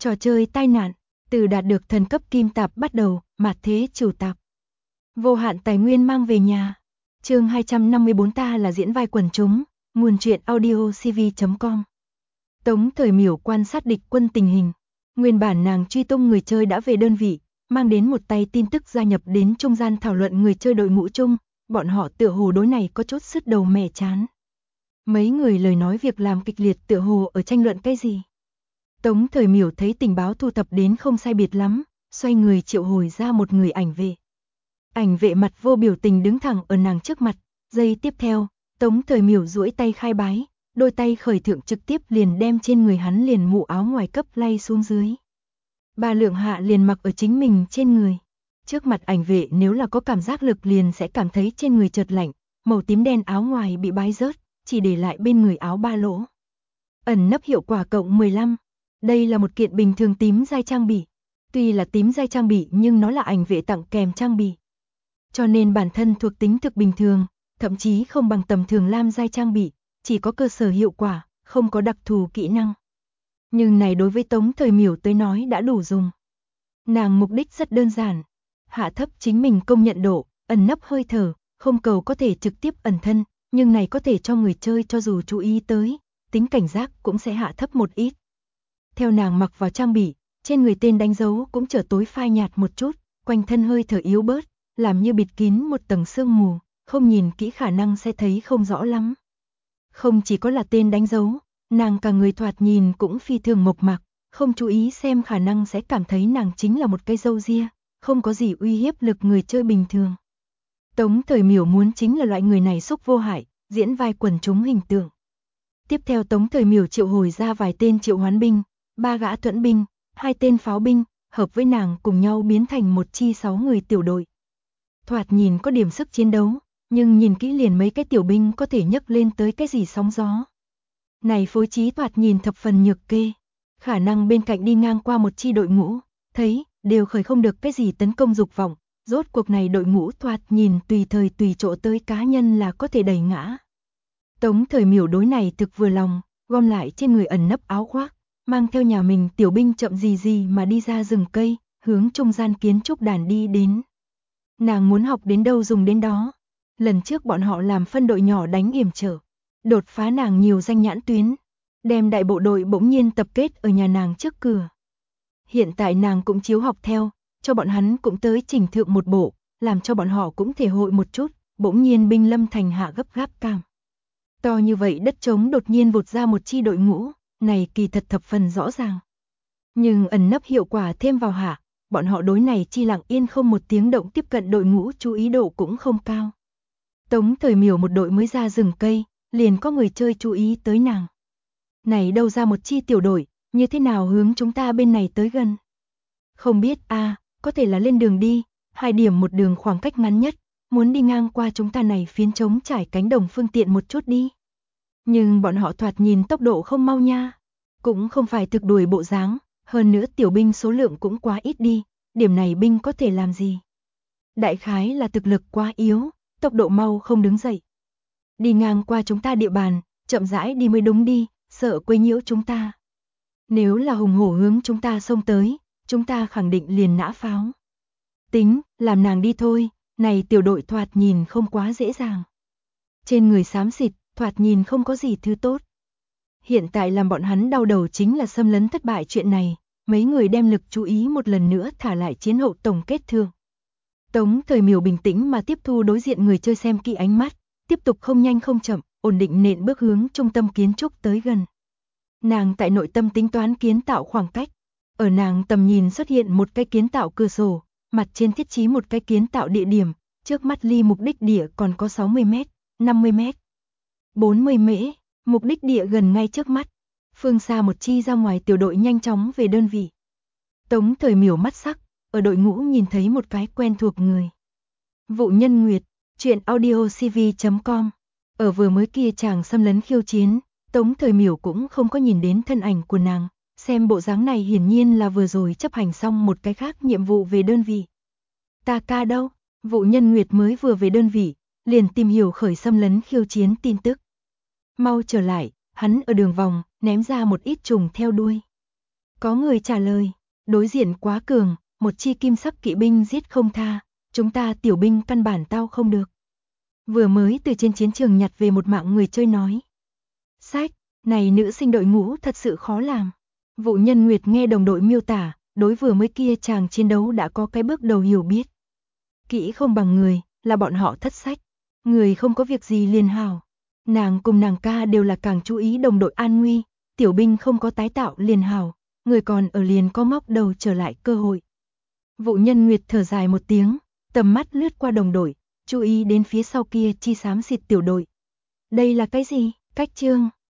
Trò chơi tai nạn, từ đạt được thần cấp kim tạp bắt đầu, mạt thế chủ tạp. Vô hạn tài nguyên mang về nhà. Chương 254 ta là diễn vai quần chúng, nguồn truyện audio cv.com. Tống Thời Miểu quan sát địch quân tình hình. Nguyên bản nàng truy tung người chơi đã về đơn vị, mang đến một tay tin tức gia nhập đến trung gian thảo luận người chơi đội ngũ chung, bọn họ tựa hồ đối này có chút sứt đầu mẻ chán. Mấy người lời nói việc làm kịch liệt tựa hồ ở tranh luận cái gì. Tống Thời Miểu thấy tình báo thu thập đến không sai biệt lắm, xoay người triệu hồi ra một người ảnh vệ. Ảnh vệ mặt vô biểu tình đứng thẳng ở nàng trước mặt, giây tiếp theo, Tống Thời Miểu duỗi tay khai bái, đôi tay khởi thượng trực tiếp liền đem trên người hắn liền mũ áo ngoài cấp lay xuống dưới. Bà Lượng Hạ liền mặc ở chính mình trên người. Trước mặt ảnh vệ nếu là có cảm giác lực liền sẽ cảm thấy trên người chợt lạnh, màu tím đen áo ngoài bị bái rớt, chỉ để lại bên người áo ba lỗ. Ẩn nấp hiệu quả cộng 15. Đây là một kiện bình thường tím giai trang bị. Tuy là tím giai trang bị nhưng nó là ảnh vệ tặng kèm trang bị. Cho nên bản thân thuộc tính thực bình thường, thậm chí không bằng tầm thường lam giai trang bị, chỉ có cơ sở hiệu quả, không có đặc thù kỹ năng. Nhưng này đối với Tống Thời Miểu tới nói đã đủ dùng. Nàng mục đích rất đơn giản, hạ thấp chính mình công nhận độ, ẩn nấp hơi thở, không cầu có thể trực tiếp ẩn thân, nhưng này có thể cho người chơi cho dù chú ý tới, tính cảnh giác cũng sẽ hạ thấp một ít. Theo nàng mặc vào trang bị, trên người tên đánh dấu cũng trở tối phai nhạt một chút, quanh thân hơi thở yếu bớt, làm như bịt kín một tầng sương mù, không nhìn kỹ khả năng sẽ thấy không rõ lắm. Không chỉ có là tên đánh dấu, nàng cả người thoạt nhìn cũng phi thường mộc mạc, không chú ý xem khả năng sẽ cảm thấy nàng chính là một cây râu ria, không có gì uy hiếp lực người chơi bình thường. Tống Thời Miểu muốn chính là loại người này xúc vô hại, diễn vai quần chúng hình tượng. Tiếp theo Tống Thời Miểu triệu hồi ra vài tên triệu hoán binh, 3 gã thuẫn binh, 2 tên pháo binh, hợp với nàng cùng nhau biến thành một chi 6 người tiểu đội. Thoạt nhìn có điểm sức chiến đấu, nhưng nhìn kỹ liền mấy cái tiểu binh có thể nhấc lên tới cái gì sóng gió. Này phối trí thoạt nhìn thập phần nhược kê, khả năng bên cạnh đi ngang qua một chi đội ngũ, thấy, đều khởi không được cái gì tấn công dục vọng, rốt cuộc này đội ngũ thoạt nhìn tùy thời tùy chỗ tới cá nhân là có thể đẩy ngã. Tống Thời Miểu đối này thực vừa lòng, gom lại trên người ẩn nấp áo khoác, mang theo nhà mình tiểu binh chậm gì mà đi ra rừng cây, hướng trung gian kiến trúc đàn đi đến. Nàng muốn học đến đâu dùng đến đó. Lần trước bọn họ làm phân đội nhỏ đánh yểm trở, đột phá nàng nhiều danh nhãn tuyến, đem đại bộ đội bỗng nhiên tập kết ở nhà nàng trước cửa. Hiện tại nàng cũng chiếu học theo, cho bọn hắn cũng tới chỉnh thượng một bộ, làm cho bọn họ cũng thể hội một chút, bỗng nhiên binh lâm thành hạ gấp gáp cảm. To như vậy đất trống đột nhiên vụt ra một chi đội ngũ, này kỳ thật thập phần rõ ràng. Nhưng ẩn nấp hiệu quả thêm vào hạ, bọn họ đối này chi lặng yên không một tiếng động tiếp cận đội ngũ chú ý độ cũng không cao. Tống Thời Miểu một đội mới ra rừng cây, liền có người chơi chú ý tới nàng. Này đâu ra một chi tiểu đội, như thế nào hướng chúng ta bên này tới gần? Không biết có thể là lên đường đi, 2 điểm một đường khoảng cách ngắn nhất, muốn đi ngang qua chúng ta này phiến trống trải cánh đồng phương tiện một chút đi. Nhưng bọn họ thoạt nhìn tốc độ không mau nha, cũng không phải thực đuổi bộ dáng, hơn nữa tiểu binh số lượng cũng quá ít đi, điểm này binh có thể làm gì? Đại khái là thực lực quá yếu, tốc độ mau không đứng dậy. Đi ngang qua chúng ta địa bàn, chậm rãi đi mới đúng đi, sợ quấy nhiễu chúng ta. Nếu là hùng hổ hướng chúng ta xông tới, chúng ta khẳng định liền nã pháo. Tính, làm nàng đi thôi, này tiểu đội thoạt nhìn không quá dễ dàng. Trên người xám xịt, thoạt nhìn không có gì thứ tốt. Hiện tại làm bọn hắn đau đầu chính là xâm lấn thất bại chuyện này, mấy người đem lực chú ý một lần nữa thả lại chiến hậu tổng kết thương. Tống Thời Miểu bình tĩnh mà tiếp thu đối diện người chơi xem kỹ ánh mắt, tiếp tục không nhanh không chậm, ổn định nện bước hướng trung tâm kiến trúc tới gần. Nàng tại nội tâm tính toán kiến tạo khoảng cách, ở nàng tầm nhìn xuất hiện một cái kiến tạo cửa sổ, mặt trên thiết trí một cái kiến tạo địa điểm, trước mắt ly mục đích địa còn có 60 mét, 50 mét, 40 mễ, mục đích địa gần ngay trước mắt. Phương xa một chi ra ngoài tiểu đội nhanh chóng về đơn vị. Tống Thời Miểu mắt sắc, ở đội ngũ nhìn thấy một cái quen thuộc người. Vụ Nhân Nguyệt, truyện audio cv.com. Ở vừa mới kia chàng xâm lấn khiêu chiến, Tống Thời Miểu cũng không có nhìn đến thân ảnh của nàng, xem bộ dáng này hiển nhiên là vừa rồi chấp hành xong một cái khác nhiệm vụ về đơn vị. Ta ca đâu? Vụ Nhân Nguyệt mới vừa về đơn vị, liền tìm hiểu khởi xâm lấn khiêu chiến tin tức. Mau trở lại, hắn ở đường vòng, ném ra một ít trùng theo đuôi. Có người trả lời, đối diện quá cường, một chi kim sắc kỵ binh giết không tha, chúng ta tiểu binh căn bản tao không được. Vừa mới từ trên chiến trường nhặt về một mạng người chơi nói. Sách, này nữ sinh đội ngũ thật sự khó làm. Vụ Nhân Nguyệt nghe đồng đội miêu tả, đối vừa mới kia chàng chiến đấu đã có cái bước đầu hiểu biết. Kỹ không bằng người, là bọn họ thất sách. Người không có việc gì liền hảo. Nàng cùng nàng ca đều là càng chú ý đồng đội an nguy, tiểu binh không có tái tạo liền hảo, người còn ở liền có ngóc đầu trở lại cơ hội. Vụ Nhân Nguyệt thở dài một tiếng, tầm mắt lướt qua đồng đội, chú ý đến phía sau kia chi xám xịt tiểu đội. Đây là cái gì? Cách chương